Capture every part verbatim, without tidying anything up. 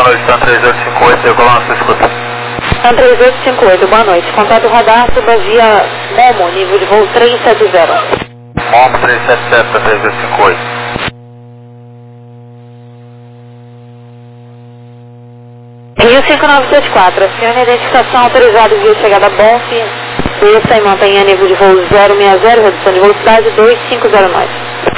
noite, Sun três oito cinco oito, eu colo na escuta. Sun três oito cinco oito, boa noite. Contato radar, suba via Momo, nível de voo três sete zero. Momo três sete sete, três oito cinco oito. Rio cinco nove sete quatro, acione a identificação autorizada via chegada Bonf, desça e mantenha nível de voo zero seis zero, redução de velocidade dois cinco zero nove.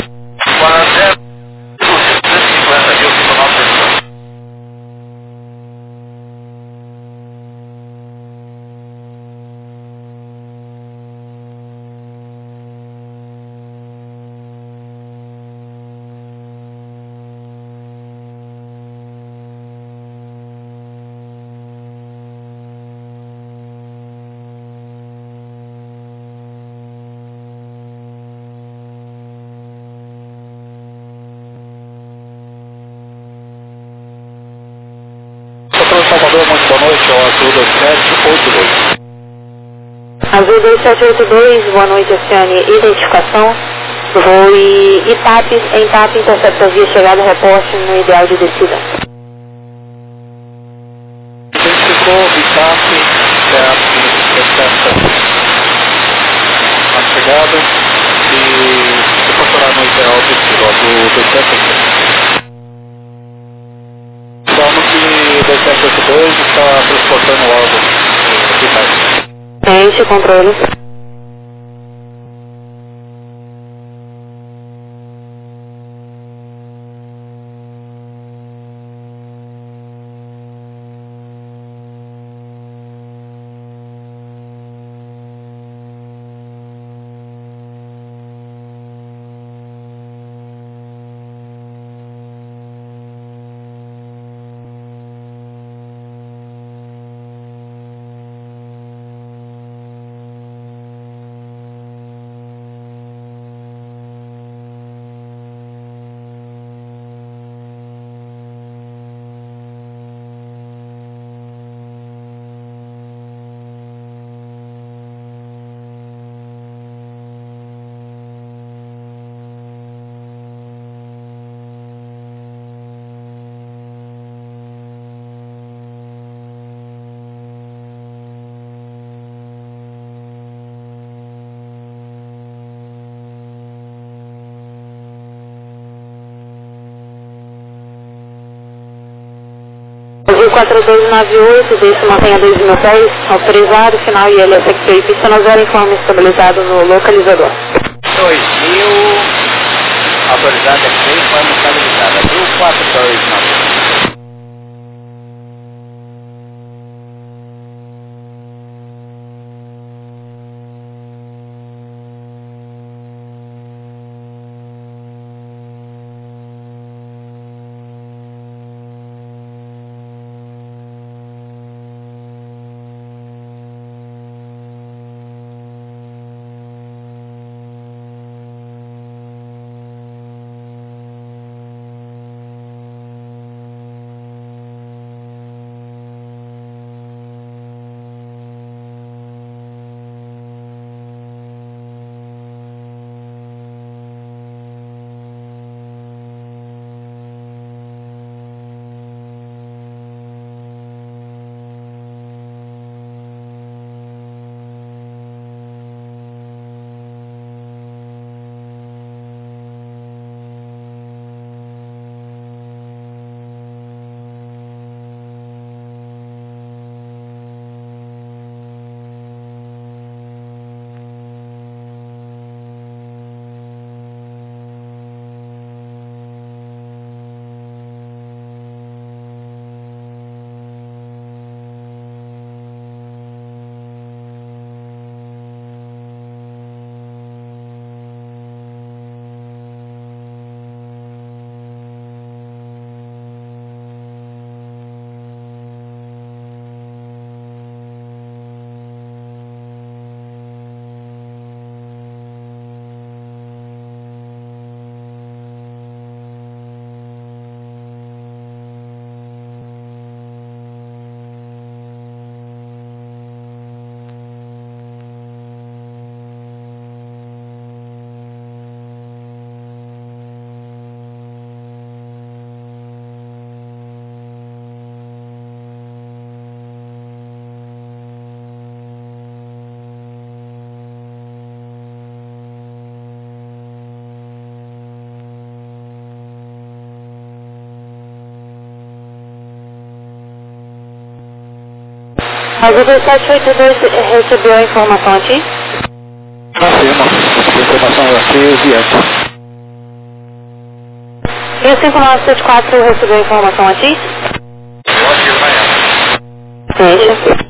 Salvador, muito boa noite, é o Azul dois sete oito dois. Azul dois sete oito dois, boa noite, acione identificação, voo e ITAP, em TAP, intercepta via chegada, reporte no ideal de descida. Identificou, ITAP, TAP, intercepta a chegada e proporcionar no ideal de descida, Azul dois sete oito dois. Vamos que dois sete oito dois está transportando algo aqui mais. Enche controle. quatro dois nove oito, deixa mantenha dois mil pés, autorizado, final I L S X P, pista no zero, informe estabilizado no localizador. dois mil, autorizado X P, informe estabilizado, Azul quatro dois nove oito. Azul dois sete oito dois recebeu a informação aqui? Confirma. A informação aqui é enviante. E o cinco nove sete quatro recebeu a informação aqui? Ótimo, amanhã. Deixa.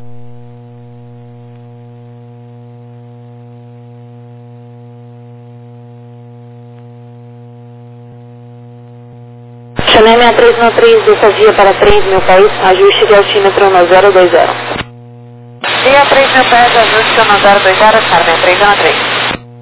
Chamei seis três um três dessa via para três mil pés, ajuste de altímetro no zero dois zero. Via três mil pés, ajuste no zero dois zero, Charme três um três.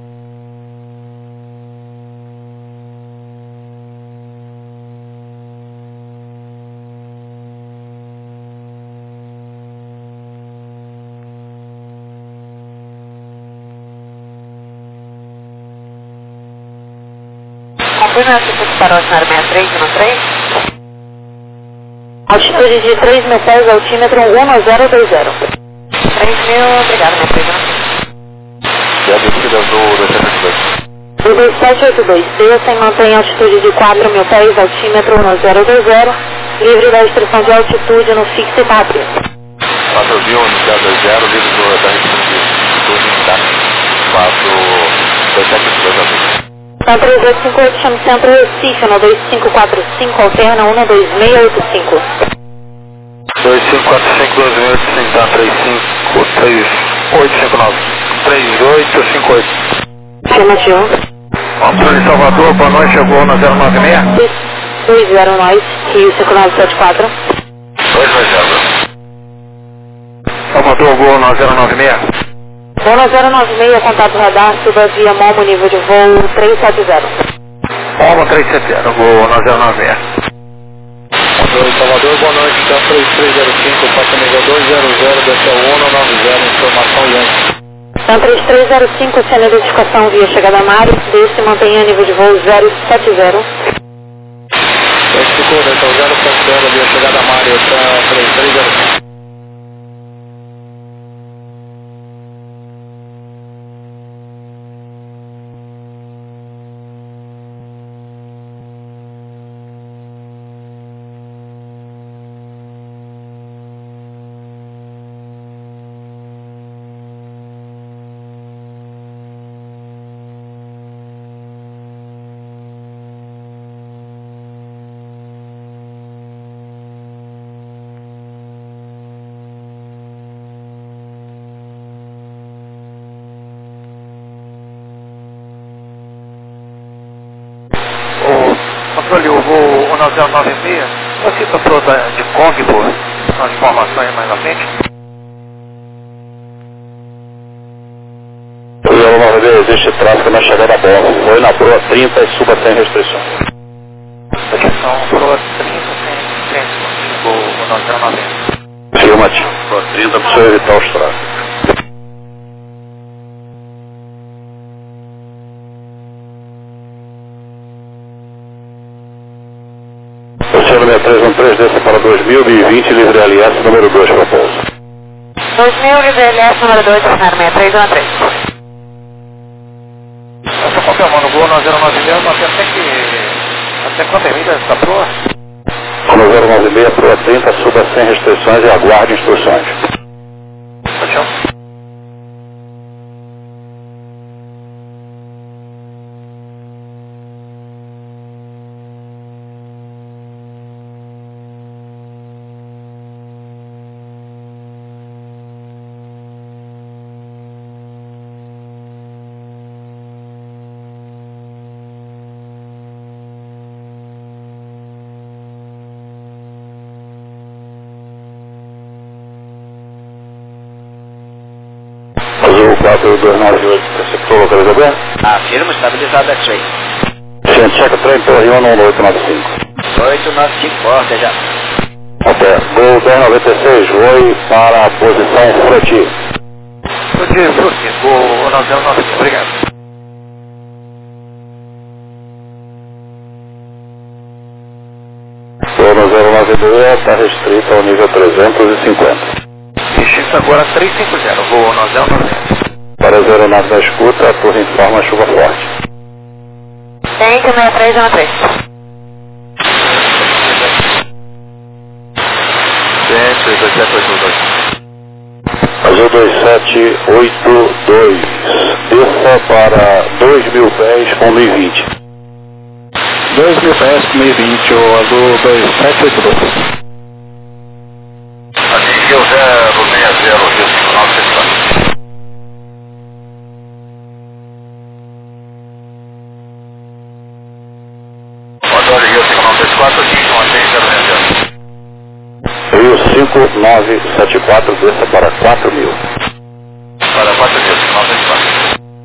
Confirma se você parou a Charme três um três. Altitude de três mil pés, altímetro um zero dois zero. três mil, obrigado, minha três um três. E a descida do dois sete oito dois. Do dois sete oito dois, desça e mantém altitude de quatro mil pés, altímetro um zero dois zero, livre da instrução de altitude no fixo e rápido. quatro mil, um zero dois zero, livre do, da restrição de altitude, tá? quatro dois sete oito dois a Então três oito cinco oito, chama Centro Recife, no dois cinco quatro cinco, alterna um dois seis oito cinco. dois cinco quatro cinco, dois seis oito cinco, tá? três cinco três oito cinco nove. três oito cinco oito. Afirmativo. Vamos de Salvador, boa noite, chegou na zero nove seis. dois zero nove, Rio cinco nove sete quatro. dois dois zero. Salvador, gol na zero nove seis. Bola zero nove seis, contato radar, suba via Momo, nível de voo três sete zero. Momo três sete zero, gol na zero nove seis. Salvador, Salvador, boa noite, então três três zero cinco, passa nível dois zero zero, desce ao um nove zero, informação Yankee. Então três três zero cinco, sem identificação via chegada a Mário, desce e mantenha nível de voo zero sete zero. Ficou, então zero sete zero, via chegada a Mário, tá três três zero cinco. Controle, o voo um zero nove seis, você passou de Kong por as informações mais à frente? O zero nove seis, existe tráfego na chegada a bordo, foi na proa trinta e suba sem restrição. Atenção, proa trinta sem restrição, voo um zero nove seis. Afirmativo, proa trinta para você evitar os tráfegos. seis três um três, desça para dois mil e vinte, livre L S número dois para pouso. dois mil, livre L S número dois, seis três um três. Eu estou confirmando o voo na zero nove seis, mas até que... até quantas milhas essa proa? No zero nove seis, proa trinta, suba sem restrições e aguarde instruções. Tchau. Azul quatro dois nove oito, receptor localizador? Afirma, estabilizado X-Ray. Sim, checa trem Torre um oito nove cinco. oito nove cinco, porta já. Até, Gol dez noventa e seis, voe para a posição Fruti. Fruti, Fruti, Gol nove zero nove cinco, obrigado. Gol no zero nove dois, está restrito ao nível trezentos e cinquenta. X agora três cinco zero, voo nove zero nove zero. Para as aeronaves da escuta, a torre informa chuva forte. Tem que seis três um três. Centro, dois sete oito dois. Azul dois sete oito dois, desça para dois mil pés com mil e vinte. dois mil pés com mil e vinte, o Azul dois sete oito dois. Atingiu zero seis zero, Rio cinco nove sete quatro. Motor Rio cinco nove sete quatro, atinge um seis zero zero. Rio cinco nove sete quatro, desça para quatro mil. Para quatro mil, cinco nove sete quatro.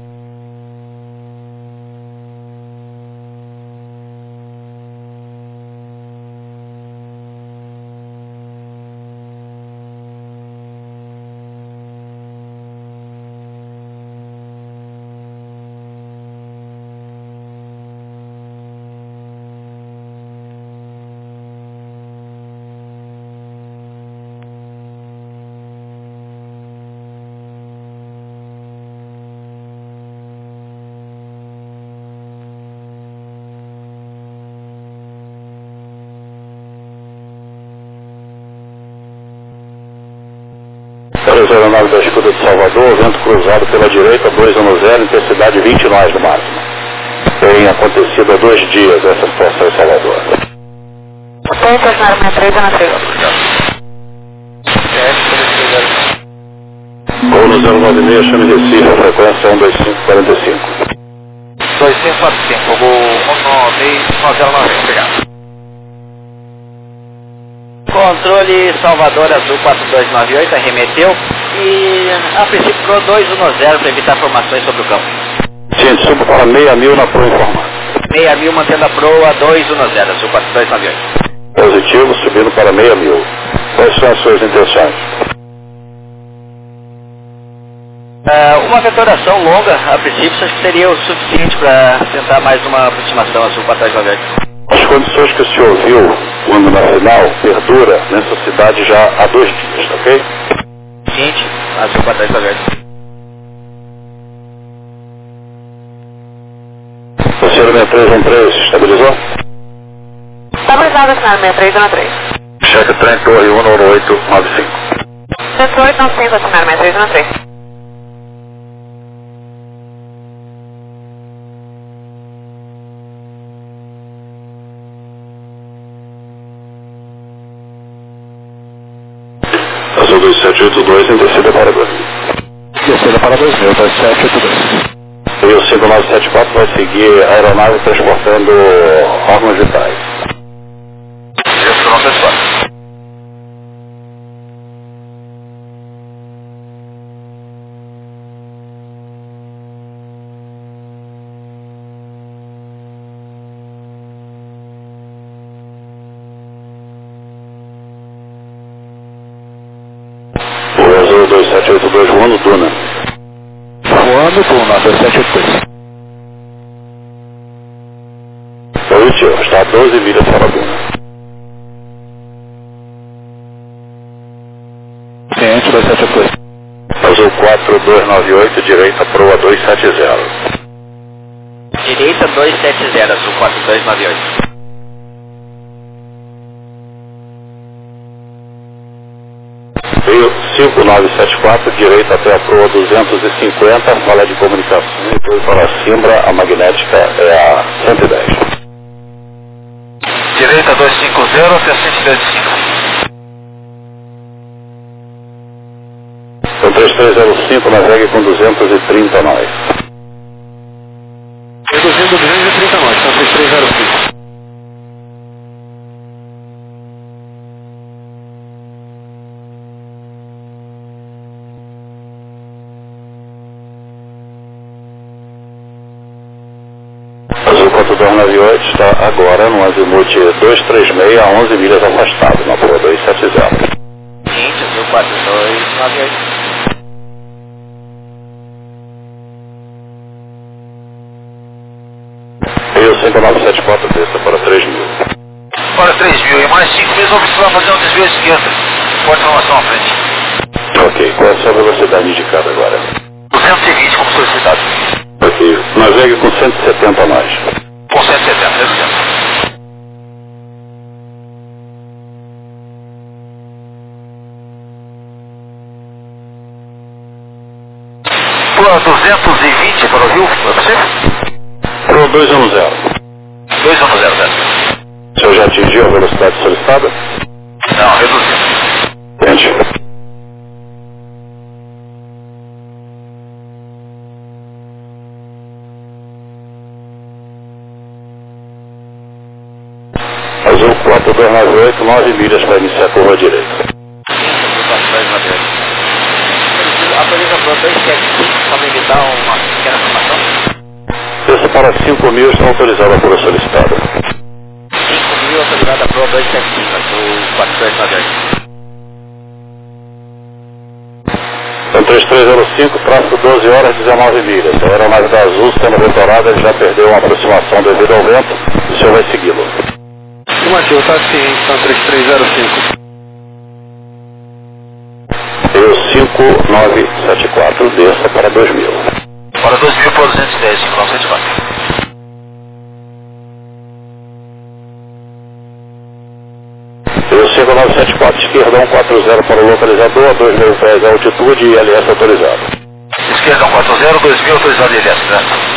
três zero nove da escuta de Salvador, vento cruzado pela direita, dois anos zero, intensidade vinte nós no máximo. Tem acontecido há dois dias essa situação em Salvador. Tem estacionário sessenta e três na três. Gol no zero nove seis, chame Recife, a frequência um dois cinco quatro cinco. dois cinco quatro cinco, gol um nove nove zero nove, obrigado. Controle Salvador Azul quatro dois nove oito, arremeteu e a princípio pro dois um zero para evitar formações sobre o campo. Gente, subo para meia mil na proa informada. meia mil mantendo a proa dois um zero, Azul quatro dois nove oito. Positivo, subindo para meia mil. Quais são as suas intenções? Uh, uma vetoração longa, a princípio, acho que seria o suficiente para tentar mais uma aproximação Azul quatro dois nove oito. As condições que o senhor viu quando na final perdura nessa cidade já há dois dias, ok? Seguinte, Azul quatro dois nove oito. O senhor seis três um três, estabilizou? Estabilizado estacionário sessenta e três na três. Cheque trem Torre um nove oito nove cinco. cento e oito nove cinco, estacionário sessenta e três na três. Azul dois sete oito dois em descida para dois mil. Descida para dois mil, dois sete oito dois. E o cinco nove sete quatro vai seguir a aeronave transportando órgãos vitais. cinco nove sete quatro. O Azul dois sete oito dois voando Duna. Voando Duna, dois sete oito dois. Positivo, está a doze milhas para Duna. Ciente, dois sete oito dois. Azul quatro dois nove oito, direita proa dois sete zero. Direita dois sete zero, Azul quatro dois nove oito. Rio cinco nove sete quatro, direita até a proa duzentos e cinquenta, fala de comunicação, e depois para Simbra, a magnética é a cento e dez. Direita dois cinco zero até cento e dez e cinco. Então três três zero cinco, navegue com duzentos e trinta nós. Reduzindo duzentos e trinta nós, então três três zero cinco. Azul quatro dois nove oito está agora no azimuth dois três seis a onze milhas afastado, na proa dois sete zero. Seguinte, Azul quatro dois nove oito. Rio cinco nove sete quatro, desça para três mil. Para três mil e mais cinco mil, vou precisar fazer um desvio à esquerda. Pode informação à frente. Ok, qual é a sua velocidade indicada agora? duzentos e vinte como solicitado. Ok, navegue com cento e setenta nós. Com cento e setenta, exato. dois um zero. dois um zero, zero. O senhor já atingiu a velocidade solicitada? Não, reduzindo. Entendi. Azul quatro dois nove oito, nove milhas para iniciar a curva direita. Autoriza para dois sete cinco, só me evitar uma pequena informação. Desça para cinco mil, está autorizada a curva solicitada. cinco mil autorizada para dois sete cinco, do quatro dois nove oito. Então três três zero cinco, tráfego doze horas, dezenove milhas. A aeronave da Azul sendo vetorada, ele já perdeu uma aproximação devido ao vento, o senhor vai segui-lo. Afirmativo, está sim, então três três zero cinco. Eu cinco nove sete quatro, desça para dois mil. Para dois mil por duzentos e dez, cinco nove sete quatro. Eu cinco nove sete quatro, esquerda um quatro zero para o localizador, dois mil pés de altitude e L S autorizado. Esquerda um quatro zero, dois mil autorizado L S, né?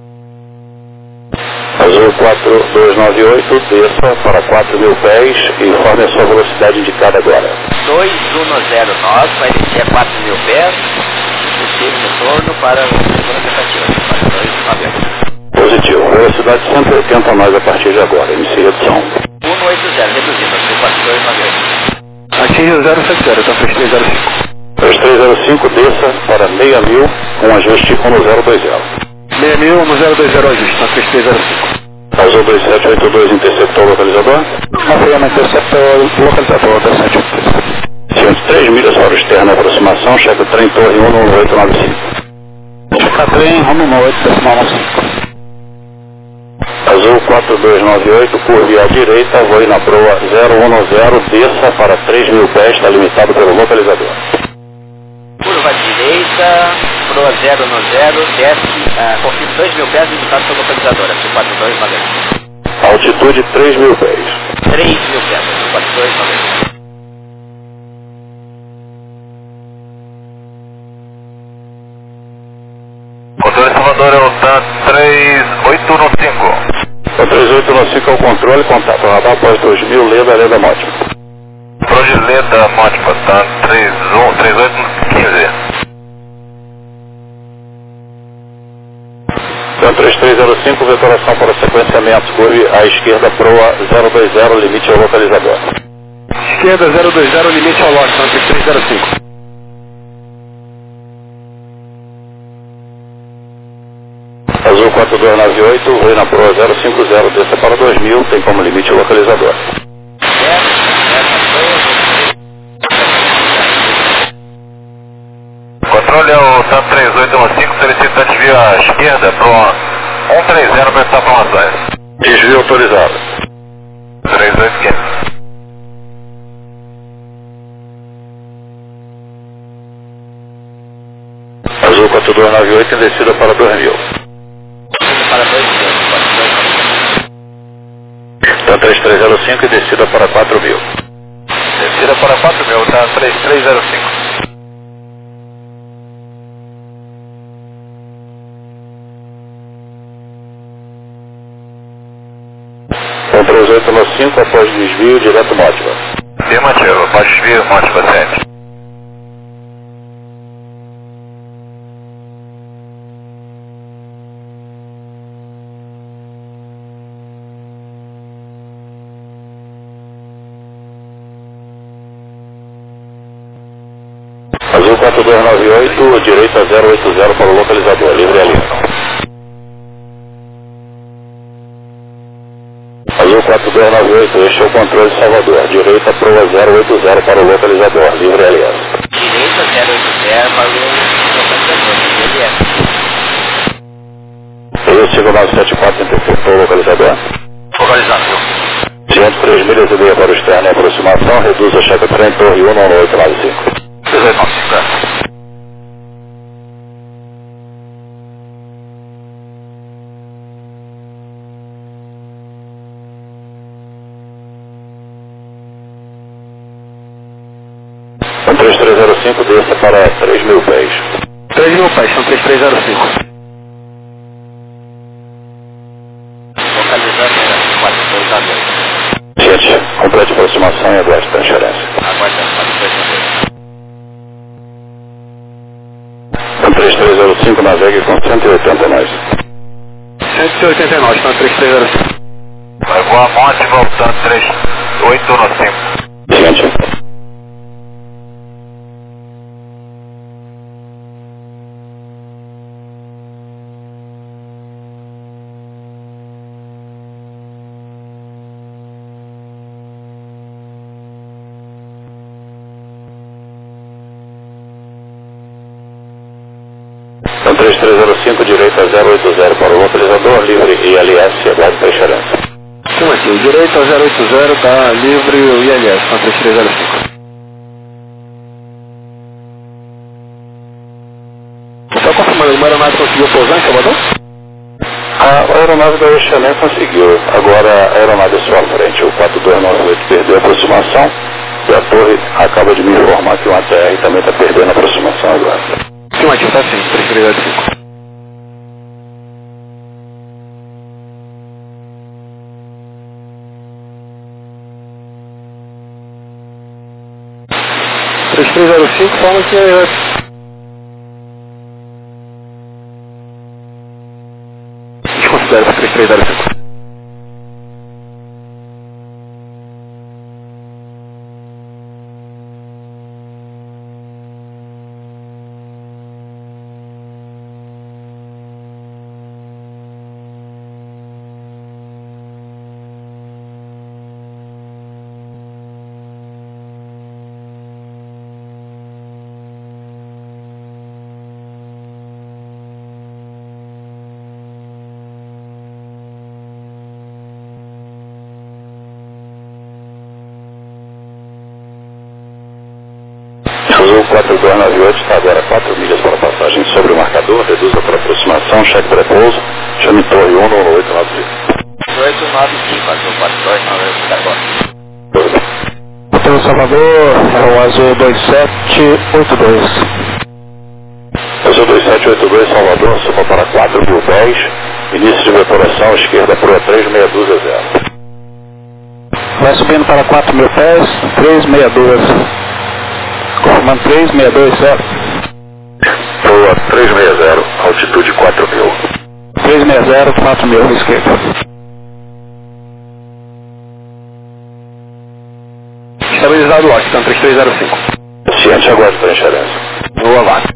Azul quatro dois nove oito, desça para quatro mil pés e informe a sua velocidade indicada agora. dois um zero nove, vai descer a quatro mil pés, possível retorno para a segunda tentativa. quatro dois nove oito. Positivo, velocidade cento e oitenta nós a partir de agora, inicie redução. um oito zero, reduzindo, para quatro dois nove oito. Atinge o zero sete zero, então três três zero cinco. três três zero cinco, desça para seis mil com ajuste no zero dois zero. seis mil no zero dois zero ajuste, então três três zero cinco. Azul dois sete oito dois, interceptou o localizador. Apoiando interceptou o localizador dois sete oito dois. Ciente três milhas para o externo, aproximação, checa trem torre um nove oito nove cinco. Checa trem, rumo nove oito decimal nove cinco. Azul quatro dois nove oito, curve à direita, voe na proa zero um zero, desça para três mil pés, está limitado pelo localizador. Curva direita, proa zero zero, desce, uh, confirma dois mil pés indicado pelo localizador, aqui quatro dois nove oito. Altitude três mil pés. três mil pés, quatro dois nove oito. Controle Salvador é o T A M três oito nove cinco. O três oito nove cinco é o controle, contato radar após dois mil, Leda, Leda Mótima. Controle Leda Mótima, T A M três oito um cinco. Então três três zero cinco, vetoração para sequenciamento, curve à esquerda, proa zero dois zero, limite ao localizador. Esquerda zero dois zero, limite ao lote, então três três zero cinco. Azul quatro dois nove oito, voe na proa zero cinco zero, desça para dois mil, tem como limite o localizador. Controle é o T A M três oito um cinco, solicita desvio à esquerda para um três zero para essa informações. Desvio autorizado. três oito quinze. Azul quatro dois nove oito, em descida para dois mil. Para dois mil, quatro dois nove oito. Então três três zero cinco e descida para quatro mil. Descida para quatro mil, T A M três três zero cinco. Então três oito nove cinco, após desvio, direto Mótima. Afirmativo, após desvio, Mótima sete. Azul quatro dois nove oito, direita zero oito zero para o localizador, livre ali. Azul quatro dois nove oito, este é o controle de Salvador, direita proa zero oito zero para o localizador, livre L S. Direita zero oito zero para o localizador, L S. Eu cinco nove sete quatro, interceptou o localizador. Localizado. Ciente três milhas e meia para o externo, aproximação, reduz a checa trem torre um nove oito nove cinco. três oito nove cinco. Então três três zero cinco, desça para três mil pés. três mil pés, são três três zero cinco. trinta mil. Gente, complete aproximação e aguarde transferência. Aguardando, quatro três zero. Com três três zero cinco, navegue com cento e oitenta nós. cento e oitenta e nove, está no três três zero cinco. Vai voar monte voltando três oito um cinco. Gente. Então três três zero cinco, direita zero oito zero para o localizador, livre I L S, aguarde transferência. Sim, aqui, direita zero oito zero, está livre o I L S, está três três zero cinco. Só confirmando, uma aeronave conseguiu pousar em Salvador? A aeronave da Xené conseguiu, agora a aeronave à sua frente, o quatro dois nove oito, perdeu a aproximação e a torre acaba de me informar que o A T R também está perdendo a aproximação agora. Sim, aqui, está sim, três três zero cinco. três três zero cinco, fala que é... Desconsidera três três zero cinco. O quatro dois nove oito está agora quatro milhas para passagem sobre o marcador, reduza para aproximação, cheque prepouso, chame torre um no oito nove cinco. oito nove cinco, azul quatro dois nove oito, está agora. Hotel Salvador, é o azul dois sete oito dois. Azul dois sete oito dois, Salvador, suba para quatro mil dez, início de vetoração, esquerda para três seis dois zero. Vai subindo para quatro mil pés, três seis dois. Confirmando três seis dois zero. Proa três seis zero, altitude quatro mil. três seis zero, quatro mil, esquerda. Estabilizado lá, então três três zero cinco. Ciente, aguarde transferência. Boa vaga.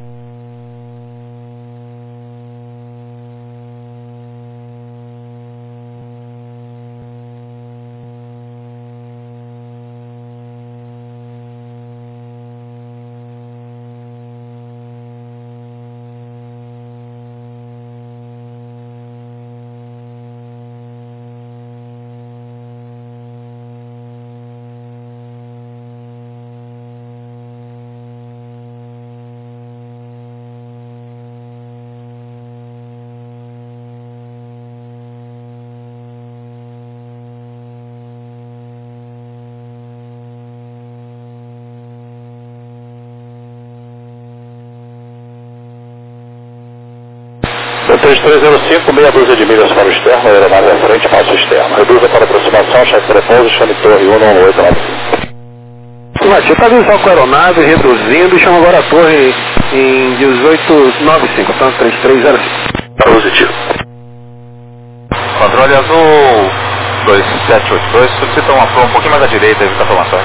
três três zero cinco, meia dúzia de milhas para o externo, aeronave à frente, passo externo. Reduza para aproximação, cheque prepouso, chame torre um no oito nove cinco. Você está vindo só com a aeronave, reduzindo, e chama agora a torre em dezoito nove cinco, então três três zero cinco. Positivo. Controle azul dois sete oito dois, solicita uma proa um pouquinho mais à direita, evita formações.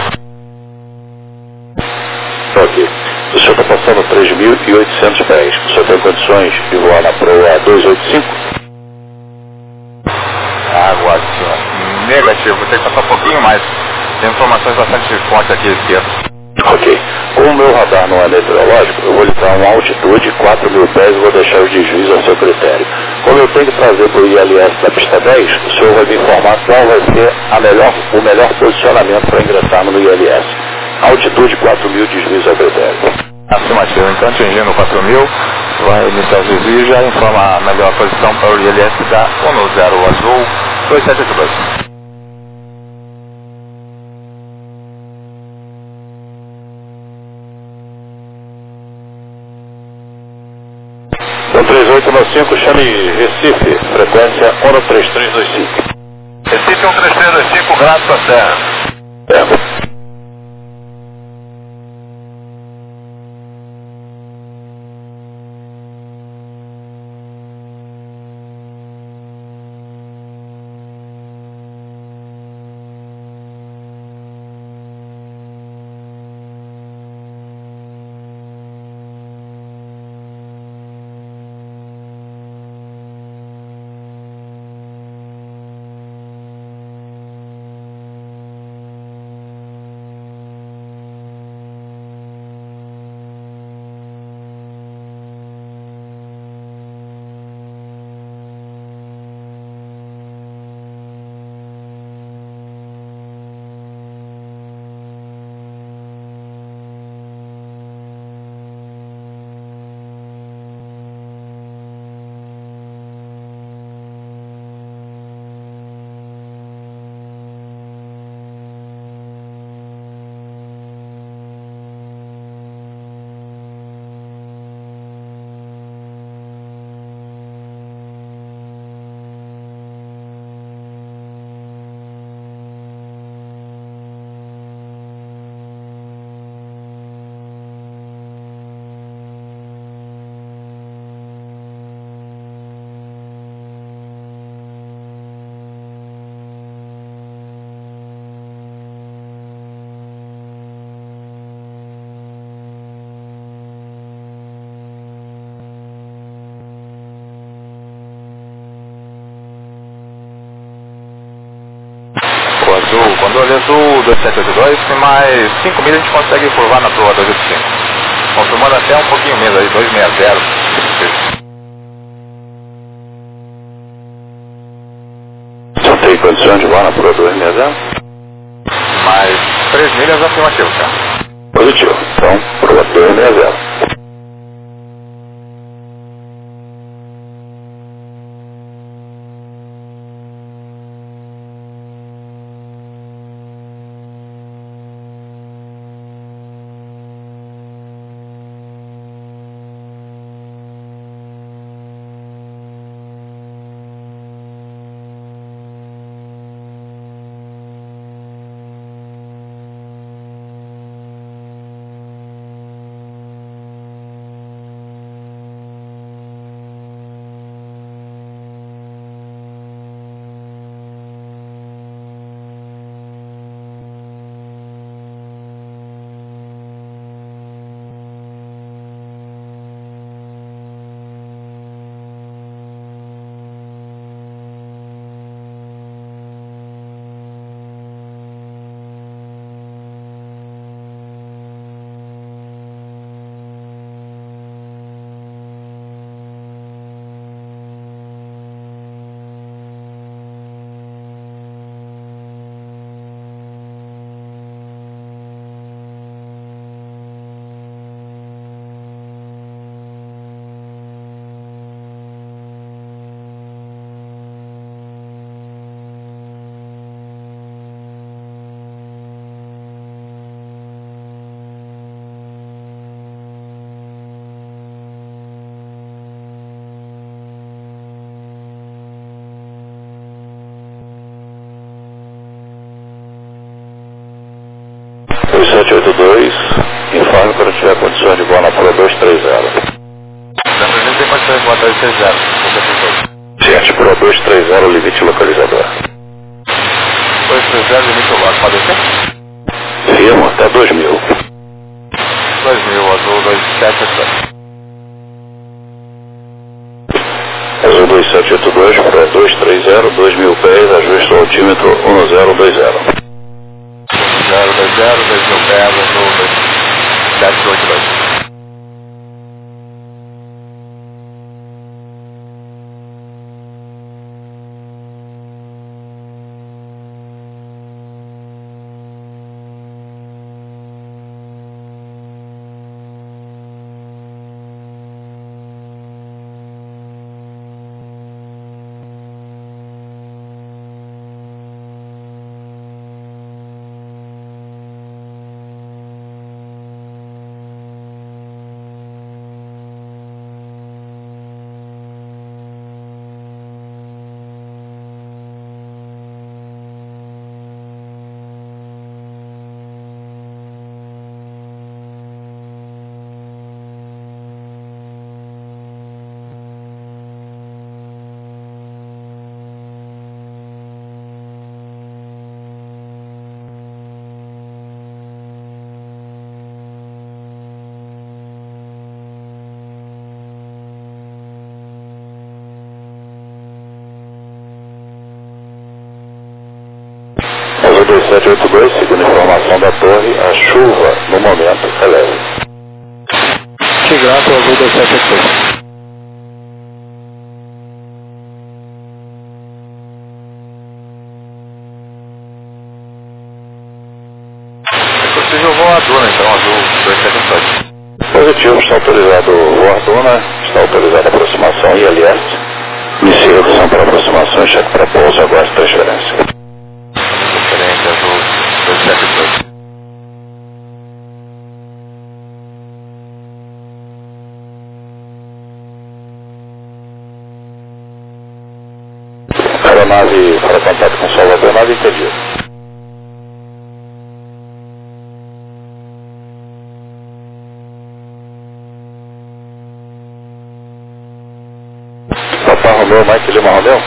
Ok. O senhor está passando três mil e oitocentos pés. O senhor tem condições de voar na proa dois oito cinco? Água, senhor. Negativo, vou ter que passar um pouquinho mais. Tem informações bastante fortes aqui à esquerda. Ok. Como o meu radar não é meteorológico, eu vou lhe dar uma altitude quatro mil pés e vou deixar o desvio ao seu critério. Como eu tenho que trazer para o I L S da pista dez, o senhor vai me informar qual vai ser a melhor, o melhor posicionamento para ingressarmos no I L S. Altitude quatro mil, desvio ao critério. Afirmativo, então atingindo quatro mil, vai iniciar os desvios e já informa a melhor posição para o I L S da um zero azul dois sete oito dois. Então três oito nove cinco, chame Recife, frequência um três três dois cinco. Recife um três três dois cinco, grato à Serra. É. Azul, controle azul dois sete oito dois, tem mais cinco milhas a gente consegue curvar na prova dois oito cinco. Confirmando até um pouquinho menos aí, dois seis zero. Você tem condições de voar na prova dois seis zero? Mais três milhas afirmativo, cara. Positivo. Então, prova dois seis zero. dois sete oito dois, informe quando tiver condições de voar na prova dois três zero. Da presente tem condições de voar dois seis zero. Ciente, prova dois três zero, limite localizador. dois três zero, limite localizador, pode ser? Firma, até dois mil. dois mil, azul dois sete oito dois. Azul dois sete oito dois, prova dois três zero, dois mil pés, ajuste o altímetro um zero dois zero. zero dois zero, dois mil pés, azul dois sete oito dois. dois sete oito dois, segundo informação da torre, a chuva no momento é leve. Tigrato, Azul dois sete oito dois. Possível voadora, então, Azul dois sete oito dois. Positivo, está autorizado o Arduna, está autorizada a aproximação I L S. Inicia a redução para aproximação e cheque para pouso, aguarde transferência. Transferência Azul dois sete oito dois. Aeronave para contato com Salvador, nave entendido. Papa Romeu, Mike Lima Romeu.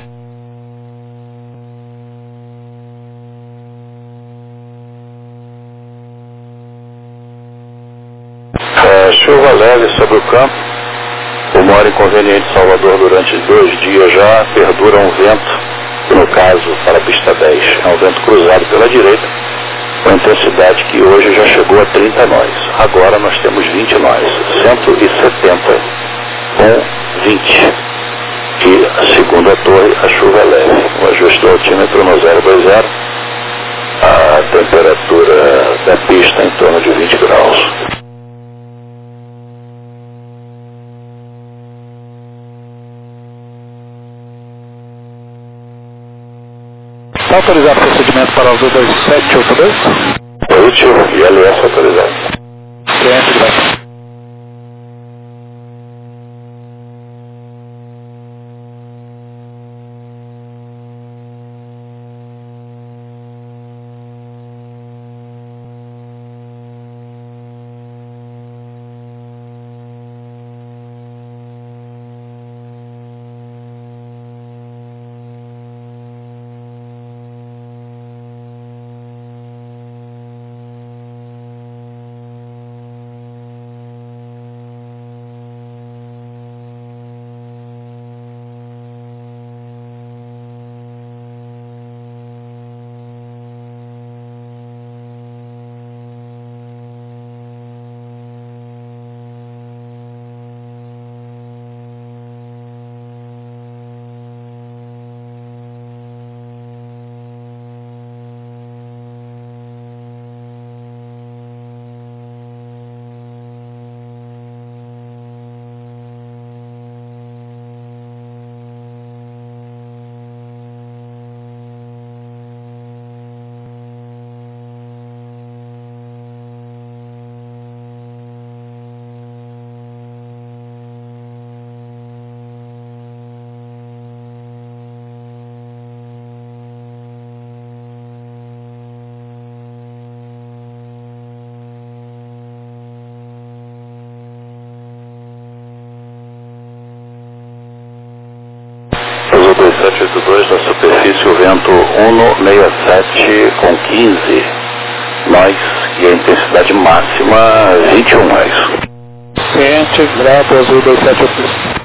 É, chuva leve sobre o campo. O maior inconveniente de Salvador durante dois dias já perdura um vento, que no caso para a pista dez é um vento cruzado pela direita, com intensidade que hoje já chegou a trinta nós. Agora nós temos vinte nós, cento e setenta com vinte. E segundo a torre, a chuva é leve. O ajuste do altímetro no zero dois zero, a temperatura da pista em torno de vinte graus. Está autorizado o procedimento para Azul dois sete oito dois? Positivo, I L S autorizado. Cliente de baixo. dois sete oito dois, na superfície o vento um seis sete com quinze nós e a intensidade máxima vinte e um nós. Ciente, grato, Azul dois sete oito dois.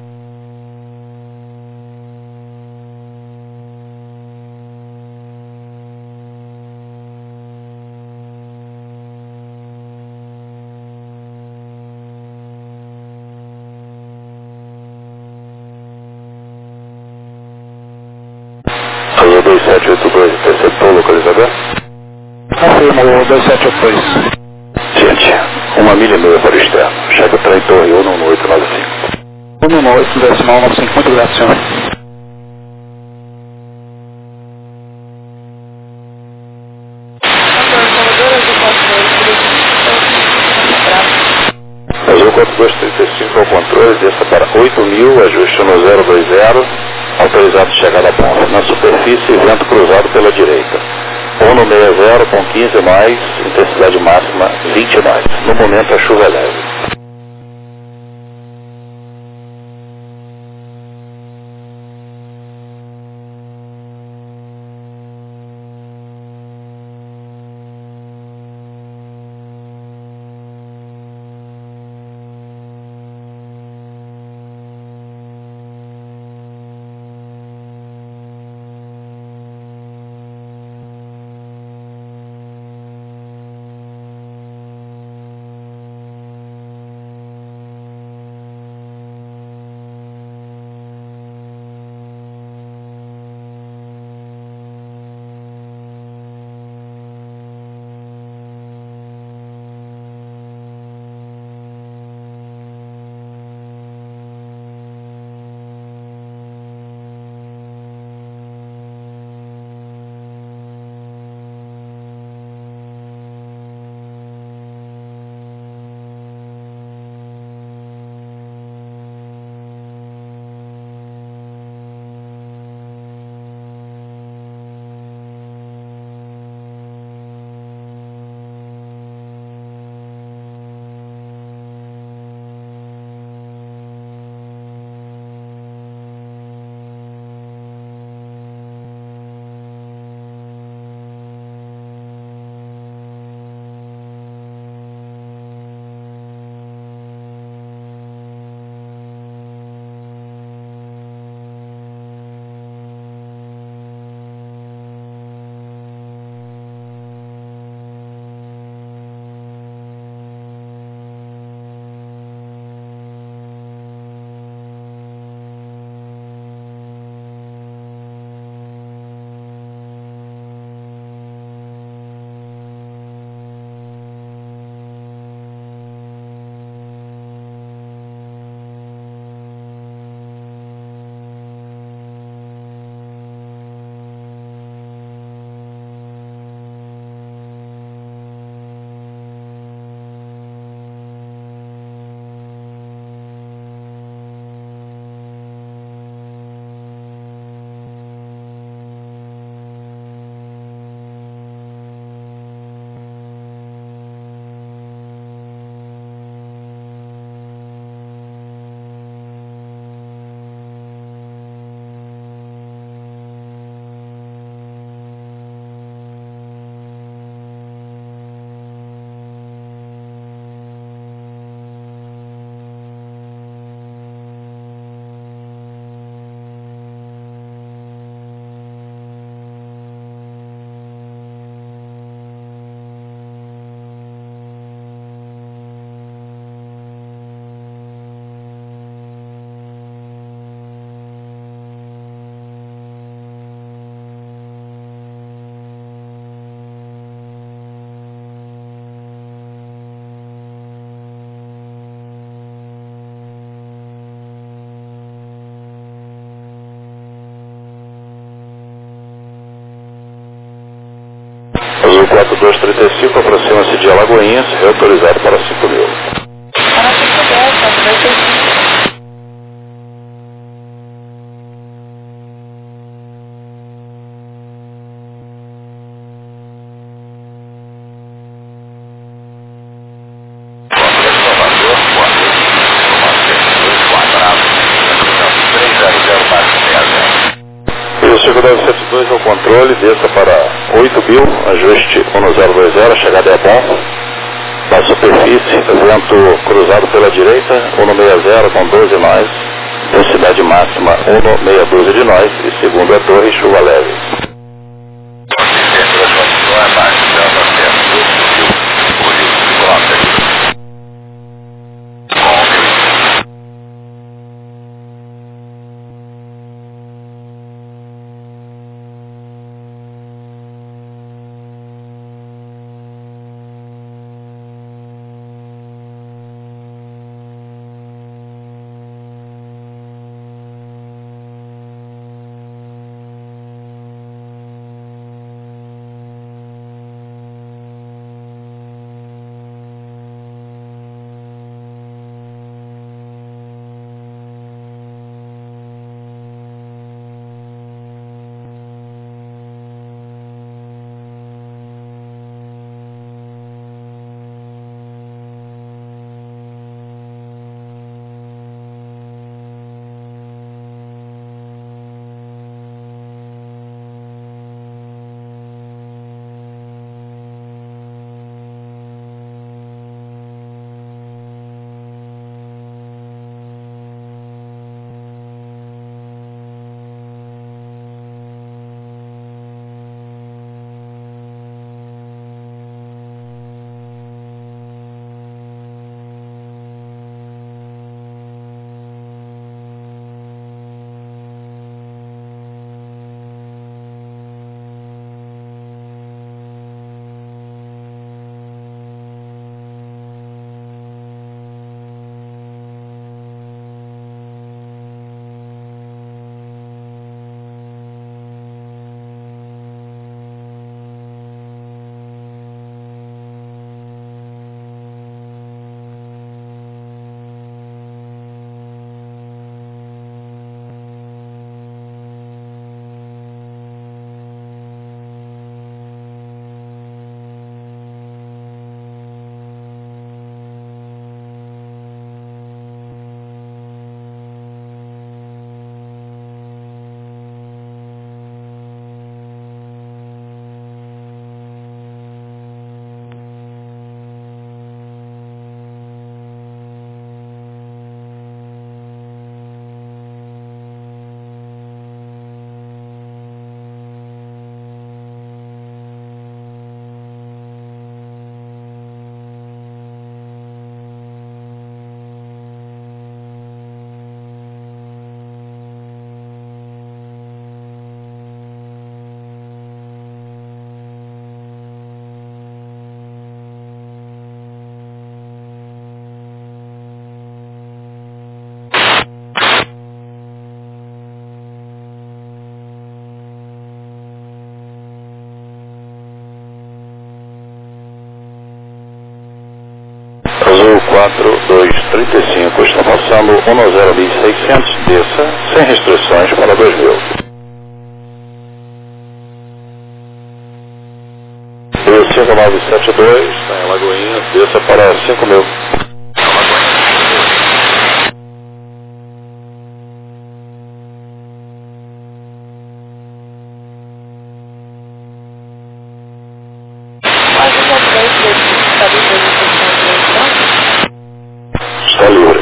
Azul dois sete oito dois, interceptou o localizador? Afirmo, dois sete oito dois. Ciente, uma milha e meia para o externo. Checa para em torre um no oito nove cinco. um no oito, decimal nove cinco, muito grato, senhor. Azul quatro dois trinta e cinco ao controle, desça para oito mil, ajuste no zero dois zero, autorizado chegada a ponta. Na superfície, vento cruzado pela direita. um no seis zero com quinze mais, intensidade máxima vinte mais. No momento a chuva é leve. quatro dois trinta e cinco, aproxima-se de Alagoinhas, reautorizado para cinco mil. Para cinco dez, quatro dois três cinco. Segurança cento e dois ao controle, desça para oito mil, ajuste um zero dois zero, chegada é bom. Na superfície, vento cruzado pela direita, um seis zero com doze nós, densidade máxima um meia dúzia de nós e segundo a torre, chuva leve. Azul quatro dois trinta e cinco, está passando um zero mil e seiscentos, desça, sem restrições para dois mil. E cinco nove sete dois, está em Alagoinhas, desça para cinco mil. Está livre.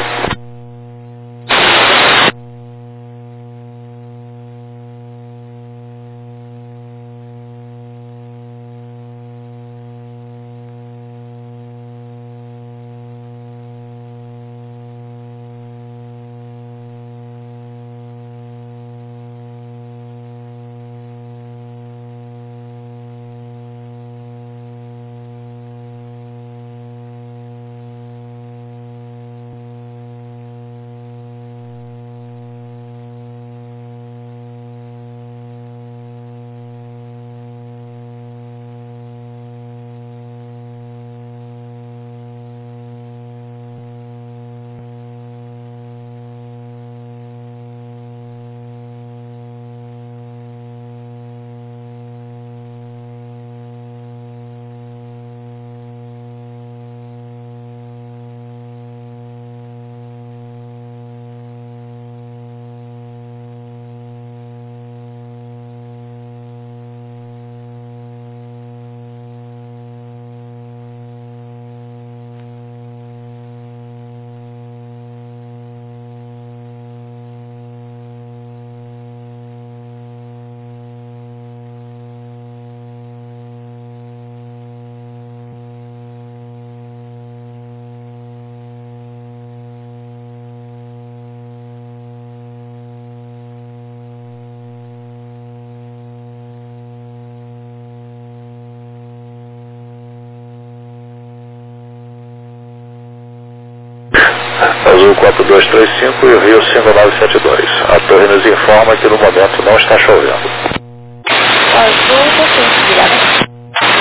Azul quatro dois três cinco e Rio cinco nove sete dois. A torre nos informa que no momento não está chovendo. Azul quatorze, obrigada.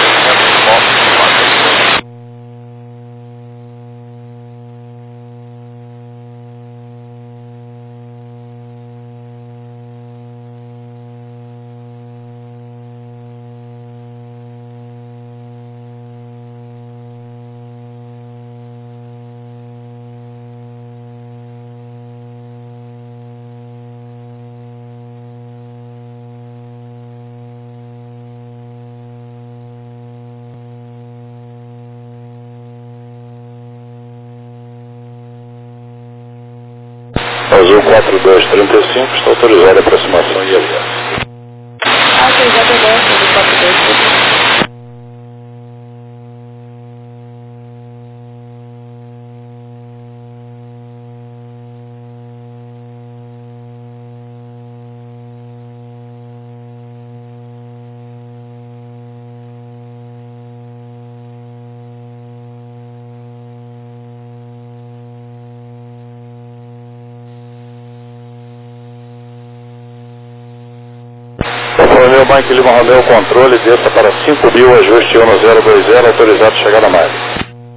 Azul quatro dois três cinco está autorizada a aproximação e aliança. Autorizado a aliança, Azul quatro dois três cinco. Romeu Mike Lima Romeu, controle, desça para cinco mil, ajuste um zero dois zero, autorizado a chegar na malha.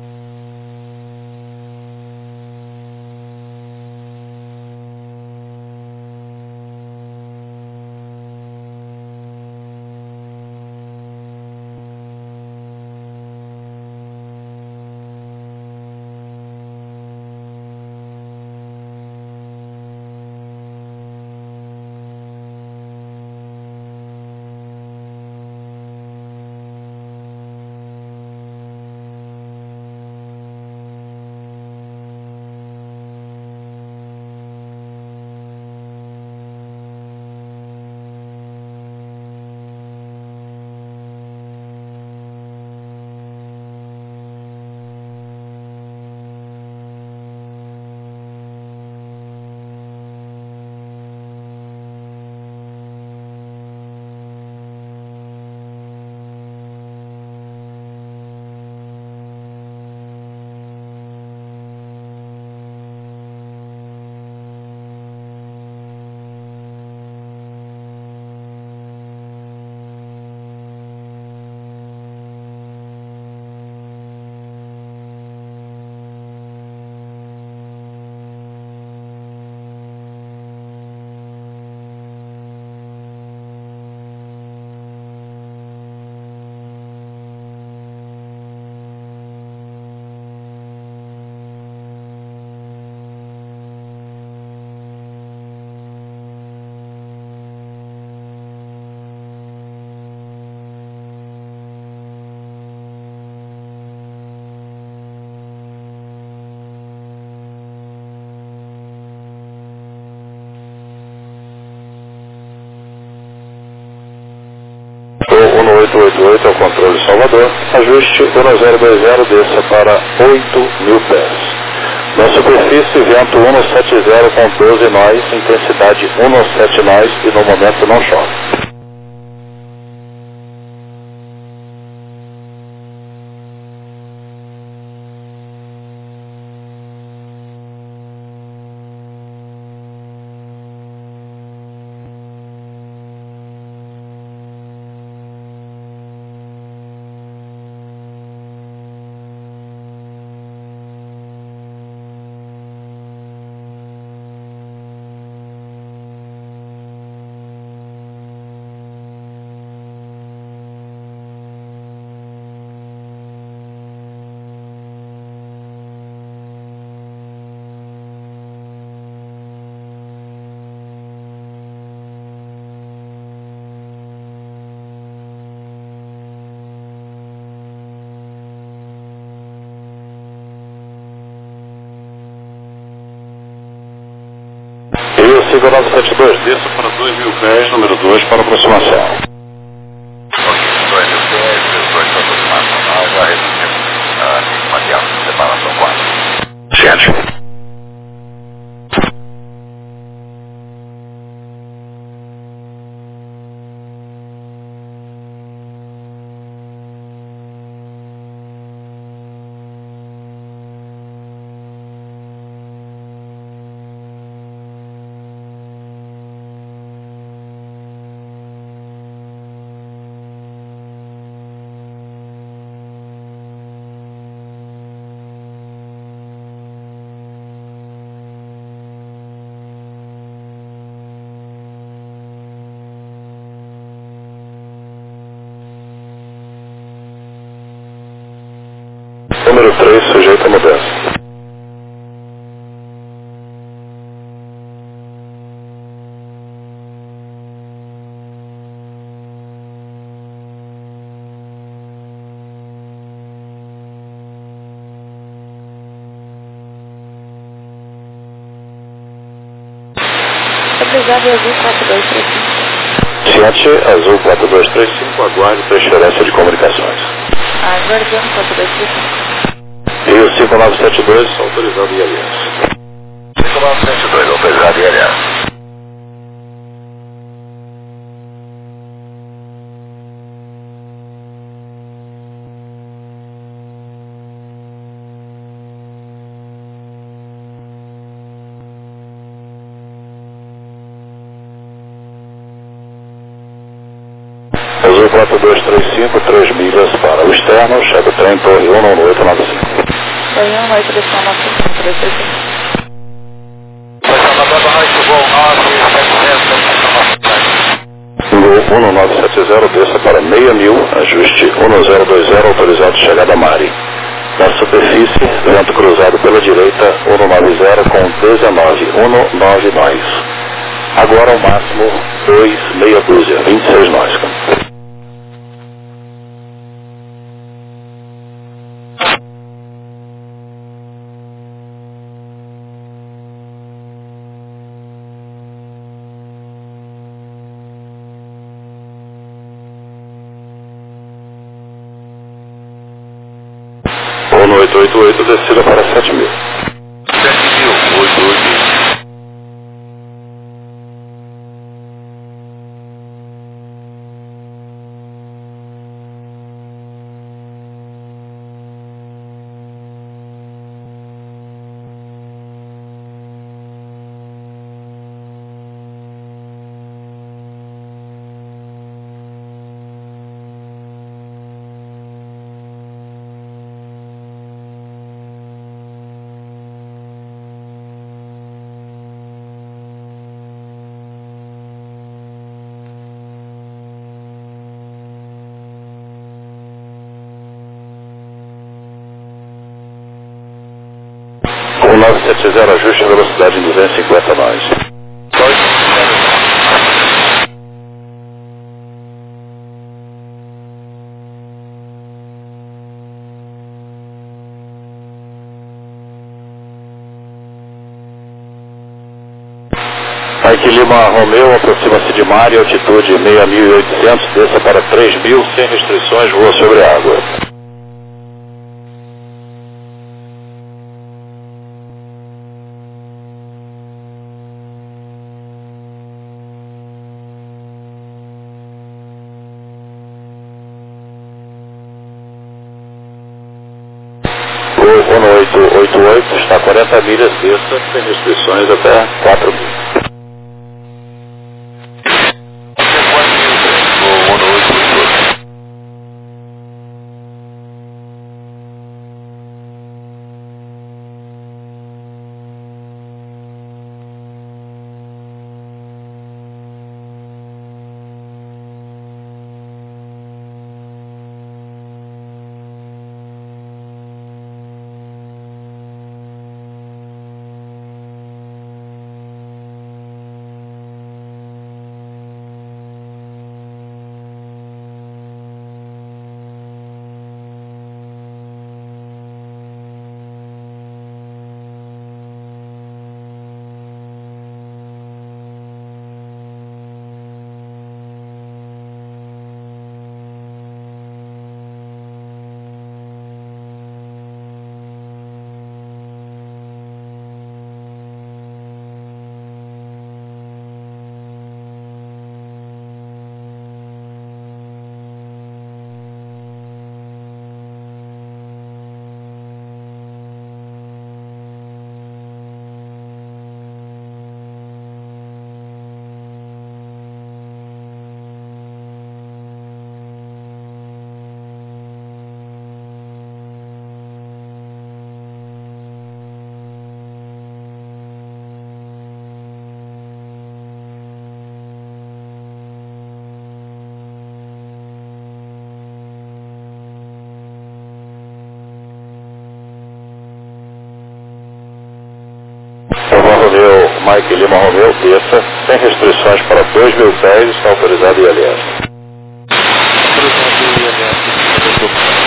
um oito oito oito ao controle Salvador, ajuste um zero dois zero, desça para oito mil pés. Na superfície, vento cento e setenta com doze nós, intensidade cento e sete nós e no momento não chove. Rio cinco nove sete dois, desça para dois mil pés, número dois, para aproximação. dois mil pés, dois para aproximação, nós já reduzimos a material de separação quatro. Gente. Número três, sujeito a mudança. Obrigado, Azul quatro dois três cinco. Ciente, Azul quatro dois três cinco, aguarde transferência de comunicações. Aguardando quatro dois três cinco. Rio cinco nove sete dois, autorizado I L S. cinco nove sete dois, autorizado I L S. Azul quatro dois três cinco, três milhas para o externo, chega o trem Torre um nove oito nove cinco. Torre um, noite, direção nove quatro dois três cinco. Foi Salvador, boa noite, voo nove sete zero, Voo um nove sete zero, desça para meia mil, ajuste um zero dois zero, autorizado chegada a Mari. Na superfície, vento cruzado pela direita, um nove zero com dezenove, um nove nós. Agora o máximo, dois, meia dúzia, vinte e seis nós. um oito oito oito, descida para sete mil. sete mil, oito oito. um nove sete zero, ajuste a velocidade em duzentos e cinquenta nós. Mike Lima Romeu, aproxima-se de Mari, altitude seis mil e oitocentos, desça para três mil, sem restrições, voa sobre a água. O um oito oito oito está a quarenta milhas, desça, sem restrições, até quatro mil. Mike Lima Romeu, desça, sem restrições para dois mil pés, está autorizado I L S. Autorizado I L S.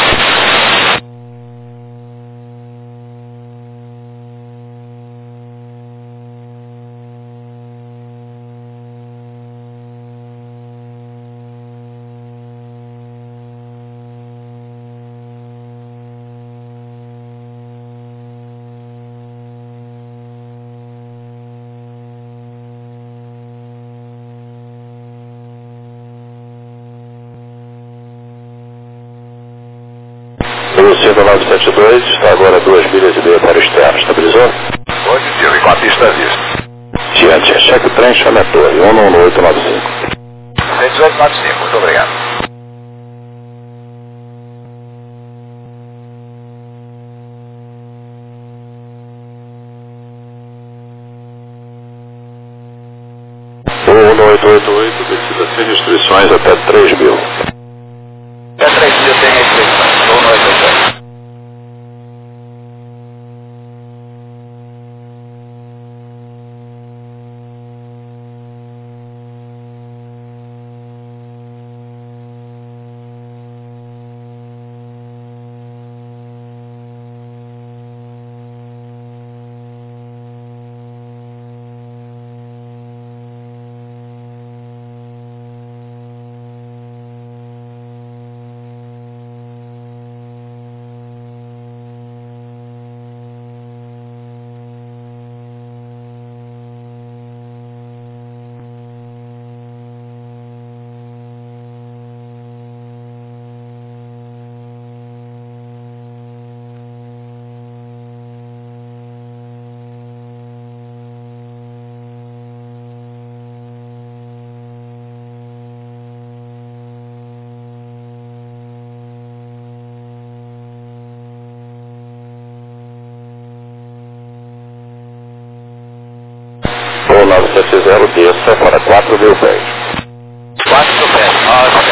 Lucido nove sete dois, está agora duas milhas e meia para o externo, estabilizou? Positivo, enquanto está visto. Diante, cheque o trem, chame a torre, um um oito nove cinco. cento e oito noventa e cinco, muito obrigado. um oito oito oito, descida sem restrições até três mil. Até três mil tem restrições, um oito oito oito. Voo nove sete zero, desça para quatro mil pés. quatro mil pés, nossa.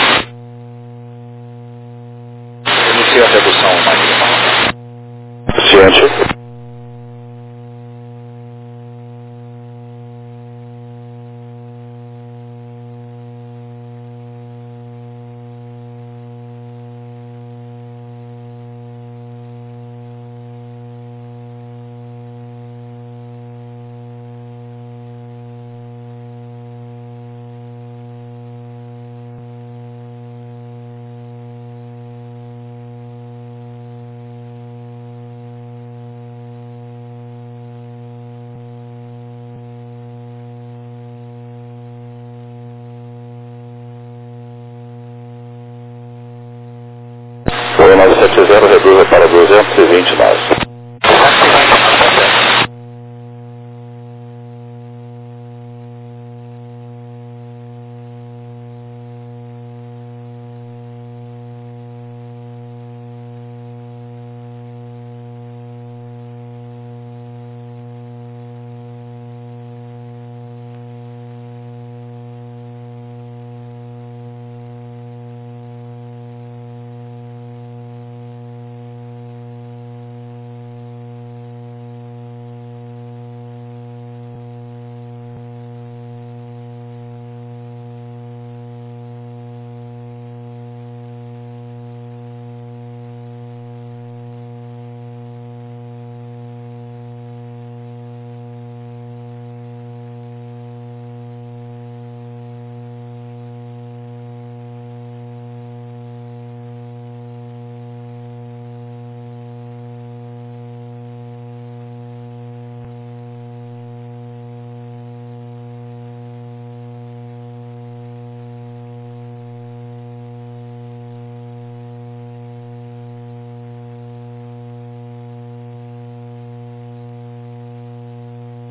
Inicia a redução, Mike. Ciente. Voo nove sete zero, reduza para duzentos e vinte nós.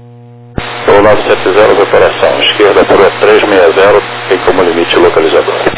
Voo nove sete zero, operação esquerda para três seis zero, tem como limite localizador.